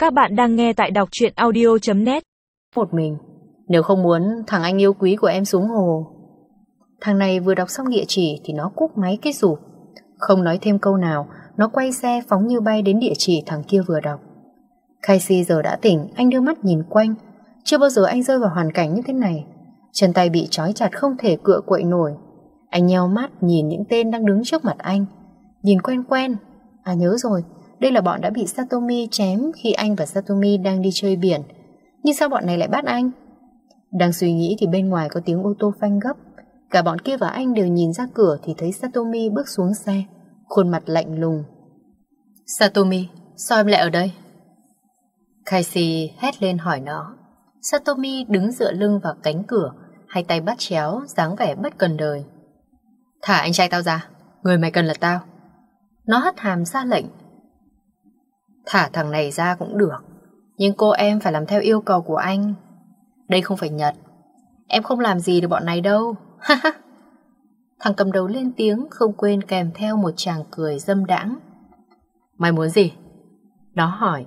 Các bạn đang nghe tại đọc truyện audio.net. Một mình, nếu không muốn thằng anh yêu quý của em xuống hồ. Thằng này vừa đọc xong địa chỉ thì nó cúp máy cái rụp. Không nói thêm câu nào, nó quay xe phóng như bay đến địa chỉ thằng kia vừa đọc. Casey giờ đã tỉnh, anh đưa mắt nhìn quanh. Chưa bao giờ anh rơi vào hoàn cảnh như thế này. Chân tay bị trói chặt không thể cựa quậy nổi. Anh nheo mắt nhìn những tên đang đứng trước mặt anh. Nhìn quen quen. À nhớ rồi, đây là bọn đã bị Satomi chém khi anh và Satomi đang đi chơi biển. Nhưng sao bọn này lại bắt anh? Đang suy nghĩ thì bên ngoài có tiếng ô tô phanh gấp. Cả bọn kia và anh đều nhìn ra cửa thì thấy Satomi bước xuống xe, khuôn mặt lạnh lùng. Satomi, sao em lại ở đây? Casey hét lên hỏi nó. Satomi đứng dựa lưng vào cánh cửa, hai tay bắt chéo, dáng vẻ bất cần đời. Thả anh trai tao ra, người mày cần là tao. Nó hất hàm ra lệnh. Thả thằng này ra cũng được, nhưng cô em phải làm theo yêu cầu của anh. Đây không phải Nhật. Em không làm gì được bọn này đâu. Thằng cầm đầu lên tiếng, không quên kèm theo một tràng cười dâm đãng. Mày muốn gì? Nó hỏi.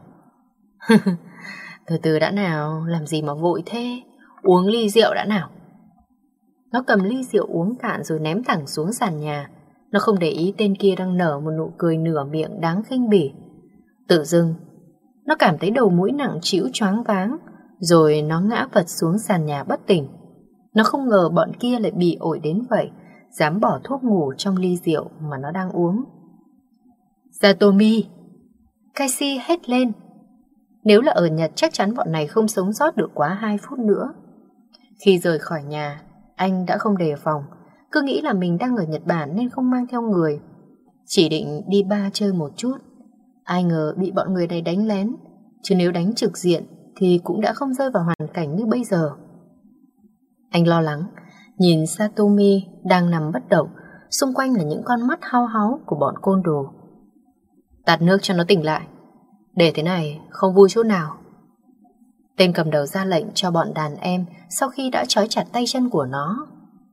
Từ từ đã nào, làm gì mà vội thế? Uống ly rượu đã nào. Nó cầm ly rượu uống cạn rồi ném thẳng xuống sàn nhà. Nó không để ý tên kia đang nở một nụ cười nửa miệng đáng khinh bỉ. Tự dưng nó cảm thấy đầu mũi nặng trĩu choáng váng, rồi nó ngã vật xuống sàn nhà bất tỉnh. Nó không ngờ bọn kia lại bị ổi đến vậy, dám bỏ thuốc ngủ trong ly rượu mà nó đang uống. Satomi! Casey hét lên. Nếu là ở Nhật chắc chắn bọn này không sống sót được quá 2 phút nữa. Khi rời khỏi nhà, anh đã không đề phòng, cứ nghĩ là mình đang ở Nhật Bản nên không mang theo người. Chỉ định đi bar chơi một chút. Ai ngờ bị bọn người này đánh lén, chứ nếu đánh trực diện thì cũng đã không rơi vào hoàn cảnh như bây giờ. Anh lo lắng, nhìn Satomi đang nằm bất động, xung quanh là những con mắt hau háu của bọn côn đồ. Tạt nước cho nó tỉnh lại. Để thế này không vui chút nào. Tên cầm đầu ra lệnh cho bọn đàn em sau khi đã trói chặt tay chân của nó.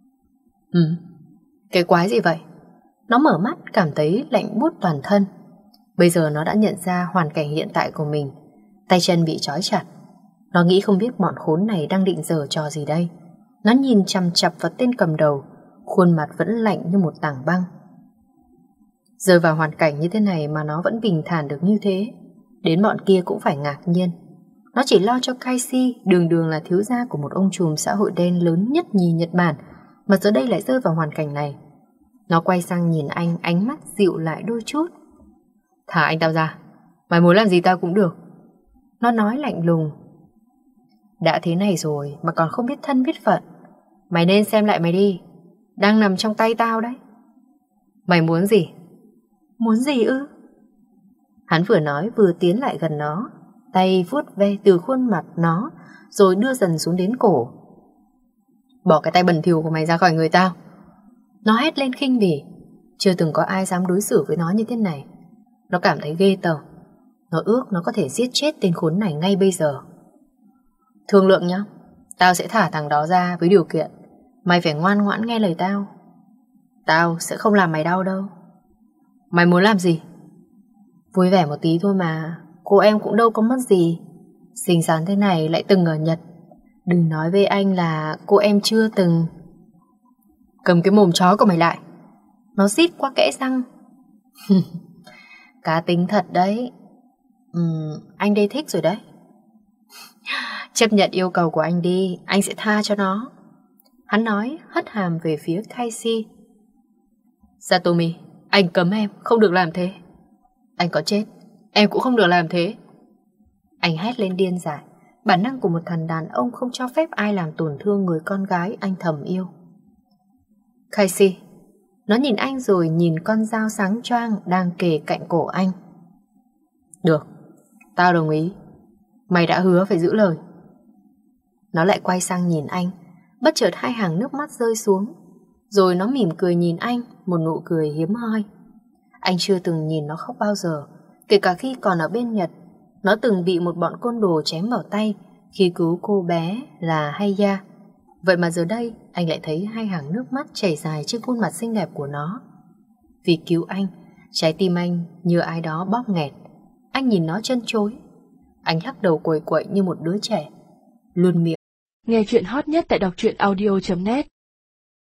Cái quái gì vậy? Nó mở mắt cảm thấy lạnh buốt toàn thân. Bây giờ nó đã nhận ra hoàn cảnh hiện tại của mình. Tay chân bị trói chặt. Nó nghĩ không biết bọn khốn này đang định giở trò gì đây. Nó nhìn chằm chằm vào tên cầm đầu, khuôn mặt vẫn lạnh như một tảng băng. Rơi vào hoàn cảnh như thế này mà nó vẫn bình thản được như thế, đến bọn kia cũng phải ngạc nhiên. Nó chỉ lo cho Casey, đường đường là thiếu gia của một ông trùm xã hội đen lớn nhất nhì Nhật Bản, mà giờ đây lại rơi vào hoàn cảnh này. Nó quay sang nhìn anh, ánh mắt dịu lại đôi chút. Thả anh tao ra, mày muốn làm gì tao cũng được. Nó nói lạnh lùng. Đã thế này rồi mà còn không biết thân biết phận. Mày nên xem lại mày đi, đang nằm trong tay tao đấy. Mày muốn gì? Muốn gì ư? Hắn vừa nói vừa tiến lại gần nó, tay vuốt ve từ khuôn mặt nó, rồi đưa dần xuống đến cổ. Bỏ cái tay bẩn thỉu của mày ra khỏi người tao. Nó hét lên khinh bỉ. Chưa từng có ai dám đối xử với nó như thế này. Nó cảm thấy ghê tởm. Nó ước nó có thể giết chết tên khốn này ngay bây giờ. Thương lượng nhá, tao sẽ thả thằng đó ra với điều kiện mày phải ngoan ngoãn nghe lời tao. Tao sẽ không làm mày đau đâu. Mày muốn làm gì? Vui vẻ một tí thôi mà, cô em cũng đâu có mất gì. Xinh xắn thế này lại từng ở Nhật. Đừng nói với anh là cô em chưa từng. Cầm cái mồm chó của mày lại. Nó rít qua kẽ răng. Cá tính thật đấy. Anh đây thích rồi đấy. Chấp nhận yêu cầu của anh đi, anh sẽ tha cho nó. Hắn nói hất hàm về phía Casey. Satomi, anh cấm em không được làm thế. Anh có chết, em cũng không được làm thế. Anh hét lên điên dại. Bản năng của một thằng đàn ông không cho phép ai làm tổn thương người con gái anh thầm yêu. Casey, nó nhìn anh rồi nhìn con dao sáng choang đang kề cạnh cổ anh. Được, tao đồng ý. Mày đã hứa phải giữ lời. Nó lại quay sang nhìn anh. Bất chợt hai hàng nước mắt rơi xuống. Rồi nó mỉm cười nhìn anh, một nụ cười hiếm hoi. Anh chưa từng nhìn nó khóc bao giờ. Kể cả khi còn ở bên Nhật, nó từng bị một bọn côn đồ chém vào tay khi cứu cô bé là Haya. Vậy mà giờ đây anh lại thấy hai hàng nước mắt chảy dài trên khuôn mặt xinh đẹp của nó. Vì cứu anh, trái tim anh như ai đó bóp nghẹt. Anh nhìn nó chân chối. Anh lắc đầu quẩy quậy như một đứa trẻ, luôn miệng. Nghe chuyện hot nhất tại đọc truyện audio.net